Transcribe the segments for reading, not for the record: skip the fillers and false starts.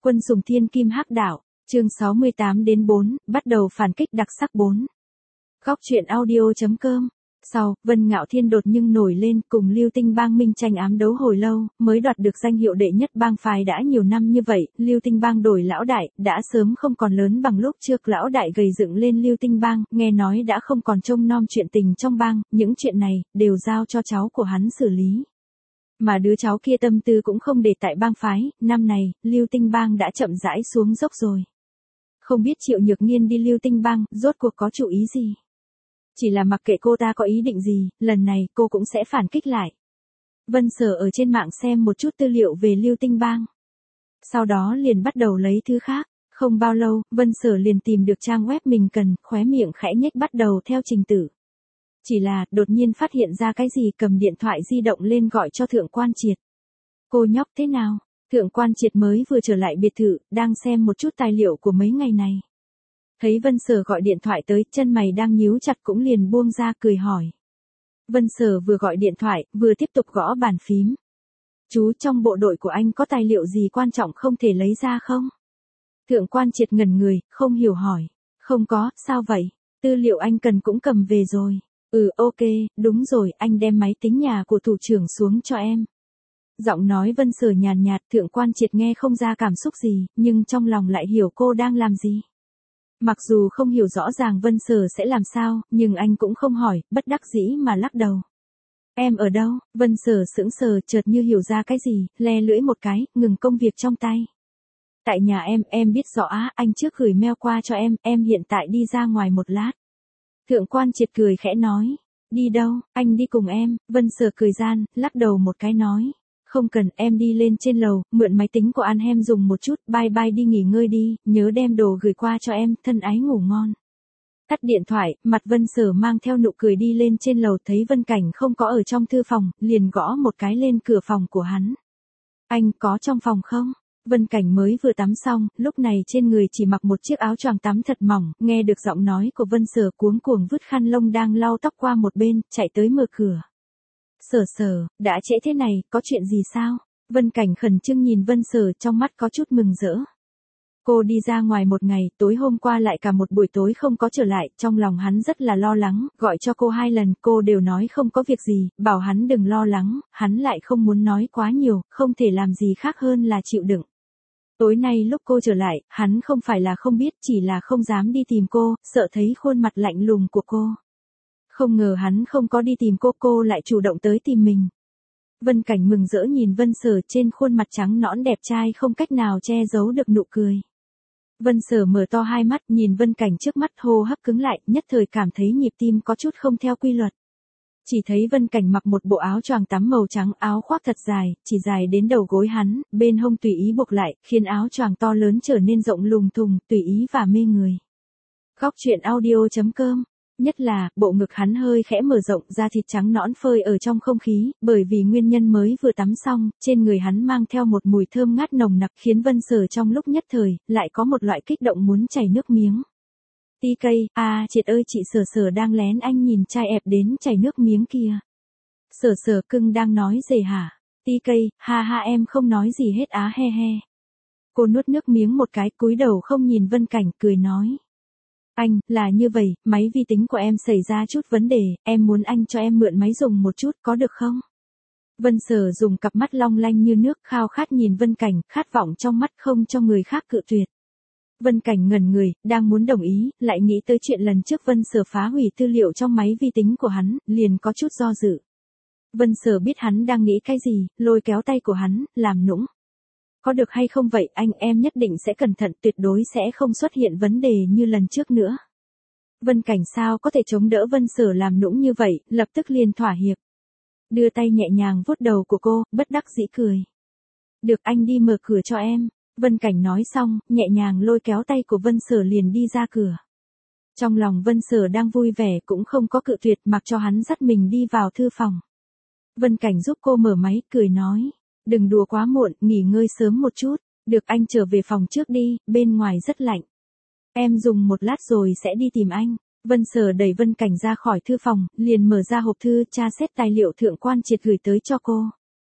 Quân sùng thiên kim hắc đạo, chương 68-4, bắt đầu phản kích đặc sắc 4. Góc truyện audio.com. Sau, Vân Ngạo Thiên đột nhưng nổi lên, cùng Lưu Tinh Bang minh tranh ám đấu hồi lâu, mới đoạt được danh hiệu đệ nhất bang phái đã nhiều năm như vậy, Lưu Tinh Bang đổi lão đại, đã sớm không còn lớn bằng lúc trước lão đại gầy dựng lên Lưu Tinh Bang, nghe nói đã không còn trông nom chuyện tình trong bang, những chuyện này, đều giao cho cháu của hắn xử lý. Mà đứa cháu kia tâm tư cũng không để tại bang phái, năm này, Lưu Tinh Bang đã chậm rãi xuống dốc rồi. Không biết Triệu Nhược Nghiên đi Lưu Tinh Bang, rốt cuộc có chủ ý gì? Chỉ là mặc kệ cô ta có ý định gì, lần này cô cũng sẽ phản kích lại. Vân Sở ở trên mạng xem một chút tư liệu về Lưu Tinh Bang. Sau đó liền bắt đầu lấy thứ khác. Không bao lâu, Vân Sở liền tìm được trang web mình cần, khóe miệng khẽ nhếch bắt đầu theo trình tự. Chỉ là, đột nhiên phát hiện ra cái gì, cầm điện thoại di động lên gọi cho Thượng Quan Triệt. Cô nhóc thế nào? Thượng Quan Triệt mới vừa trở lại biệt thự, đang xem một chút tài liệu của mấy ngày này. Thấy Vân Sở gọi điện thoại tới, chân mày đang nhíu chặt cũng liền buông ra cười hỏi. Vân Sở vừa gọi điện thoại, vừa tiếp tục gõ bàn phím. Chú, trong bộ đội của anh có tài liệu gì quan trọng không thể lấy ra không? Thượng Quan Triệt ngẩn người, không hiểu hỏi. Không có, sao vậy? Tư liệu anh cần cũng cầm về rồi. Ok, đúng rồi, anh đem máy tính nhà của thủ trưởng xuống cho em. Giọng nói Vân Sở nhàn nhạt, Thượng Quan Triệt nghe không ra cảm xúc gì, nhưng trong lòng lại hiểu cô đang làm gì. Mặc dù không hiểu rõ ràng Vân Sở sẽ làm sao, nhưng anh cũng không hỏi, bất đắc dĩ mà lắc đầu. Em ở đâu? Vân Sở sững sờ, chợt như hiểu ra cái gì, le lưỡi một cái, ngừng công việc trong tay. Tại nhà em biết rõ á, anh trước gửi mail qua cho em hiện tại đi ra ngoài một lát. Thượng Quan Triệt cười khẽ nói. Đi đâu? Anh đi cùng em. Vân Sở cười gian, lắc đầu một cái nói. Không cần, em đi lên trên lầu, mượn máy tính của An Hem dùng một chút, bye đi nghỉ ngơi đi, nhớ đem đồ gửi qua cho em, thân ái ngủ ngon. Tắt điện thoại, mặt Vân Sở mang theo nụ cười đi lên trên lầu, thấy Vân Cảnh không có ở trong thư phòng, liền gõ một cái lên cửa phòng của hắn. Anh có trong phòng không? Vân Cảnh mới vừa tắm xong, lúc này trên người chỉ mặc một chiếc áo choàng tắm thật mỏng, nghe được giọng nói của Vân Sở cuống cuồng vứt khăn lông đang lau tóc qua một bên, chạy tới mở cửa. Sở, đã trễ thế này, có chuyện gì sao? Vân Cảnh khẩn trương nhìn Vân Sở, trong mắt có chút mừng rỡ. Cô đi ra ngoài một ngày, tối hôm qua lại cả một buổi tối không có trở lại, trong lòng hắn rất là lo lắng, gọi cho cô 2 lần, cô đều nói không có việc gì, bảo hắn đừng lo lắng, hắn lại không muốn nói quá nhiều, không thể làm gì khác hơn là chịu đựng. Tối nay lúc cô trở lại, hắn không phải là không biết, chỉ là không dám đi tìm cô, sợ thấy khuôn mặt lạnh lùng của cô. Không ngờ hắn không có đi tìm cô lại chủ động tới tìm mình. Vân Cảnh mừng rỡ nhìn Vân Sở, trên khuôn mặt trắng nõn đẹp trai không cách nào che giấu được nụ cười. Vân Sở mở to hai mắt nhìn Vân Cảnh trước mắt, hô hấp cứng lại, nhất thời cảm thấy nhịp tim có chút không theo quy luật. Chỉ thấy Vân Cảnh mặc một bộ áo choàng tắm màu trắng, áo khoác thật dài, chỉ dài đến đầu gối hắn, bên hông tùy ý buộc lại, khiến áo choàng to lớn trở nên rộng lùng thùng, tùy ý và mê người. Góc truyện audio.com. Nhất là, bộ ngực hắn hơi khẽ mở rộng, da thịt trắng nõn phơi ở trong không khí, bởi vì nguyên nhân mới vừa tắm xong, trên người hắn mang theo một mùi thơm ngát nồng nặc, khiến Vân Sở trong lúc nhất thời, lại có một loại kích động muốn chảy nước miếng. TK, Triệt ơi, chị Sở đang lén anh nhìn trai ẹp đến chảy nước miếng kia. Sở cưng đang nói gì hả? TK, ha em không nói gì hết á, he he. Cô nuốt nước miếng một cái, cúi đầu không nhìn Vân Cảnh, cười nói. Anh, là như vậy, máy vi tính của em xảy ra chút vấn đề, em muốn anh cho em mượn máy dùng một chút, có được không? Vân Sở dùng cặp mắt long lanh như nước, khao khát nhìn Vân Cảnh, khát vọng trong mắt không cho người khác cự tuyệt. Vân Cảnh ngẩn người, đang muốn đồng ý, lại nghĩ tới chuyện lần trước Vân Sở phá hủy tư liệu trong máy vi tính của hắn, liền có chút do dự. Vân Sở biết hắn đang nghĩ cái gì, lôi kéo tay của hắn, làm nũng. Có được hay không vậy, em nhất định sẽ cẩn thận, tuyệt đối sẽ không xuất hiện vấn đề như lần trước nữa. Vân Cảnh sao có thể chống đỡ Vân Sở làm nũng như vậy, lập tức liền thỏa hiệp. Đưa tay nhẹ nhàng vuốt đầu của cô, bất đắc dĩ cười. Được, anh đi mở cửa cho em. Vân Cảnh nói xong, nhẹ nhàng lôi kéo tay của Vân Sở liền đi ra cửa. Trong lòng Vân Sở đang vui vẻ cũng không có cự tuyệt, mặc cho hắn dắt mình đi vào thư phòng. Vân Cảnh giúp cô mở máy, cười nói. Đừng đùa quá muộn, nghỉ ngơi sớm một chút. Được, anh trở về phòng trước đi, bên ngoài rất lạnh. Em dùng một lát rồi sẽ đi tìm anh. Vân Sở đẩy Vân Cảnh ra khỏi thư phòng, liền mở ra hộp thư tra xét tài liệu Thượng Quan Triệt gửi tới cho cô.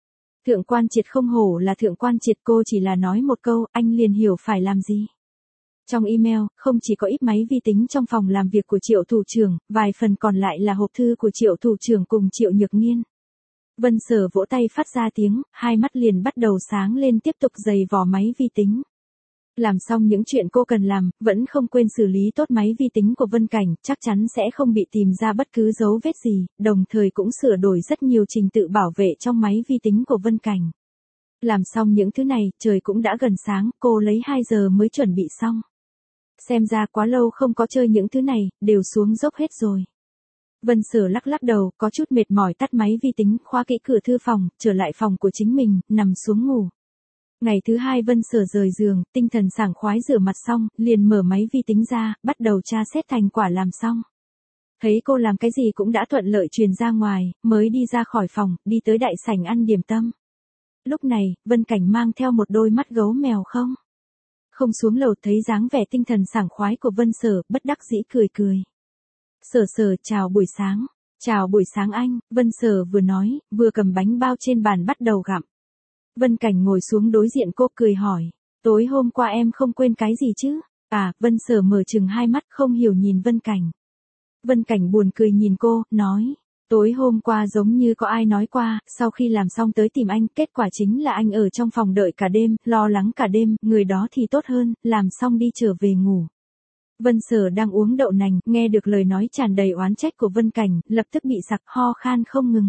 Thượng quan Triệt không hổ là Thượng quan Triệt, cô chỉ là nói một câu, anh liền hiểu phải làm gì. Trong email, không chỉ có ít máy vi tính trong phòng làm việc của Triệu thủ trưởng, vài phần còn lại là hộp thư của Triệu thủ trưởng cùng Triệu Nhược Nghiên. Vân Sở vỗ tay phát ra tiếng, hai mắt liền bắt đầu sáng lên tiếp tục giày vò máy vi tính. Làm xong những chuyện cô cần làm, vẫn không quên xử lý tốt máy vi tính của Vân Cảnh, chắc chắn sẽ không bị tìm ra bất cứ dấu vết gì, đồng thời cũng sửa đổi rất nhiều trình tự bảo vệ trong máy vi tính của Vân Cảnh. Làm xong những thứ này, trời cũng đã gần sáng, cô lấy 2 giờ mới chuẩn bị xong. Xem ra quá lâu không có chơi những thứ này, đều xuống dốc hết rồi. Vân Sở lắc lắc đầu, có chút mệt mỏi tắt máy vi tính, khóa kỹ cửa thư phòng, trở lại phòng của chính mình, nằm xuống ngủ. Ngày thứ hai Vân Sở rời giường, tinh thần sảng khoái rửa mặt xong, liền mở máy vi tính ra, bắt đầu tra xét thành quả làm xong. Thấy cô làm cái gì cũng đã thuận lợi truyền ra ngoài, mới đi ra khỏi phòng, đi tới đại sảnh ăn điểm tâm. Lúc này, Vân Cảnh mang theo một đôi mắt gấu mèo không xuống lầu, thấy dáng vẻ tinh thần sảng khoái của Vân Sở, bất đắc dĩ cười cười. Sở, chào buổi sáng. Chào buổi sáng anh, Vân Sở vừa nói, vừa cầm bánh bao trên bàn bắt đầu gặm. Vân Cảnh ngồi xuống đối diện cô cười hỏi, tối hôm qua em không quên cái gì chứ? À, Vân Sở mở trừng hai mắt không hiểu nhìn Vân Cảnh. Vân Cảnh buồn cười nhìn cô, nói, tối hôm qua giống như có ai nói qua, sau khi làm xong tới tìm anh, kết quả chính là anh ở trong phòng đợi cả đêm, lo lắng cả đêm, người đó thì tốt hơn, làm xong đi trở về ngủ. Vân Sở đang uống đậu nành, nghe được lời nói tràn đầy oán trách của Vân Cảnh, lập tức bị sặc ho khan không ngừng.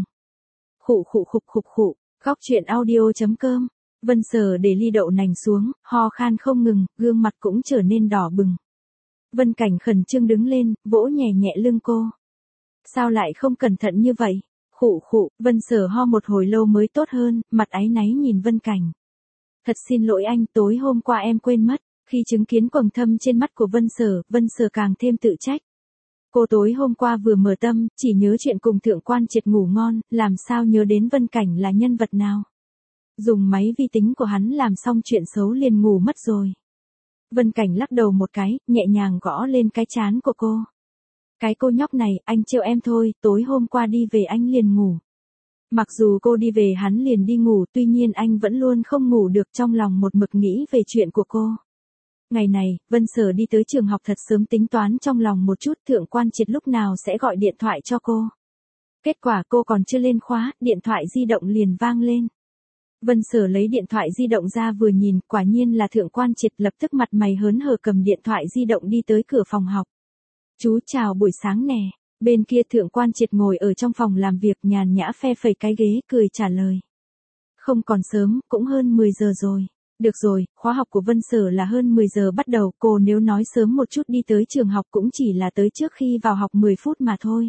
Khụ. Khóc chuyện audio.com. Vân Sở để ly đậu nành xuống, ho khan không ngừng, gương mặt cũng trở nên đỏ bừng. Vân Cảnh khẩn trương đứng lên, vỗ nhẹ nhẹ lưng cô. Sao lại không cẩn thận như vậy? Khụ, Vân Sở ho một hồi lâu mới tốt hơn, mặt áy náy nhìn Vân Cảnh. Thật xin lỗi anh, tối hôm qua em quên mất. Khi chứng kiến quầng thâm trên mắt của Vân Sở càng thêm tự trách. Cô tối hôm qua vừa mở tâm, chỉ nhớ chuyện cùng Thượng quan Triệt ngủ ngon, làm sao nhớ đến Vân Cảnh là nhân vật nào. Dùng máy vi tính của hắn làm xong chuyện xấu liền ngủ mất rồi. Vân Cảnh lắc đầu một cái, nhẹ nhàng gõ lên cái trán của cô. Cái cô nhóc này, anh trêu em thôi, tối hôm qua đi về anh liền ngủ. Mặc dù cô đi về hắn liền đi ngủ, tuy nhiên anh vẫn luôn không ngủ được, trong lòng một mực nghĩ về chuyện của cô. Ngày này, Vân Sở đi tới trường học thật sớm, tính toán trong lòng một chút Thượng quan Triệt lúc nào sẽ gọi điện thoại cho cô. Kết quả cô còn chưa lên khóa, điện thoại di động liền vang lên. Vân Sở lấy điện thoại di động ra vừa nhìn, quả nhiên là Thượng quan Triệt, lập tức mặt mày hớn hở cầm điện thoại di động đi tới cửa phòng học. Chú chào buổi sáng nè. Bên kia Thượng quan Triệt ngồi ở trong phòng làm việc nhàn nhã phe phẩy cái ghế cười trả lời. Không còn sớm, cũng hơn 10 giờ rồi. Được rồi, khóa học của Vân Sở là hơn 10 giờ bắt đầu, cô nếu nói sớm một chút đi tới trường học cũng chỉ là tới trước khi vào học 10 phút mà thôi.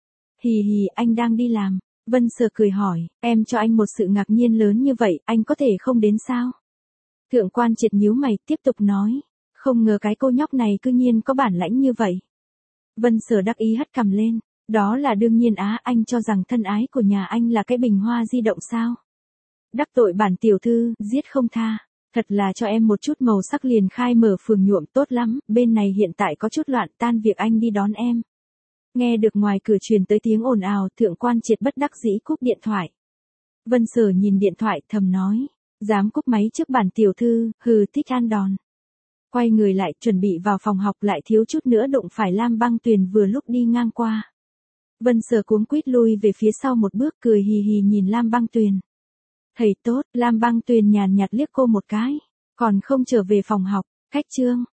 Hì, anh đang đi làm. Vân Sở cười hỏi, em cho anh một sự ngạc nhiên lớn như vậy, anh có thể không đến sao? Thượng quan Triệt nhíu mày, tiếp tục nói, không ngờ cái cô nhóc này cư nhiên có bản lãnh như vậy. Vân Sở đắc ý hất cằm lên, đó là đương nhiên á, anh cho rằng thân ái của nhà anh là cái bình hoa di động sao? Đắc tội bản tiểu thư, giết không tha. Thật là cho em một chút màu sắc liền khai mở phường nhuộm, tốt lắm, bên này hiện tại có chút loạn, tan việc anh đi đón em. Nghe được ngoài cửa truyền tới tiếng ồn ào, Thượng quan Triệt bất đắc dĩ cúp điện thoại. Vân Sở nhìn điện thoại thầm nói, dám cúp máy trước bản tiểu thư, hừ, thích ăn đòn. Quay người lại chuẩn bị vào phòng học, lại thiếu chút nữa đụng phải Lam Băng Tuyền vừa lúc đi ngang qua. Vân Sở cuống quýt lui về phía sau một bước, cười hì nhìn Lam Băng Tuyền. Thầy tốt, Lam Băng Tuyền nhàn nhạt liếc cô một cái, còn không trở về phòng học. Khách trương,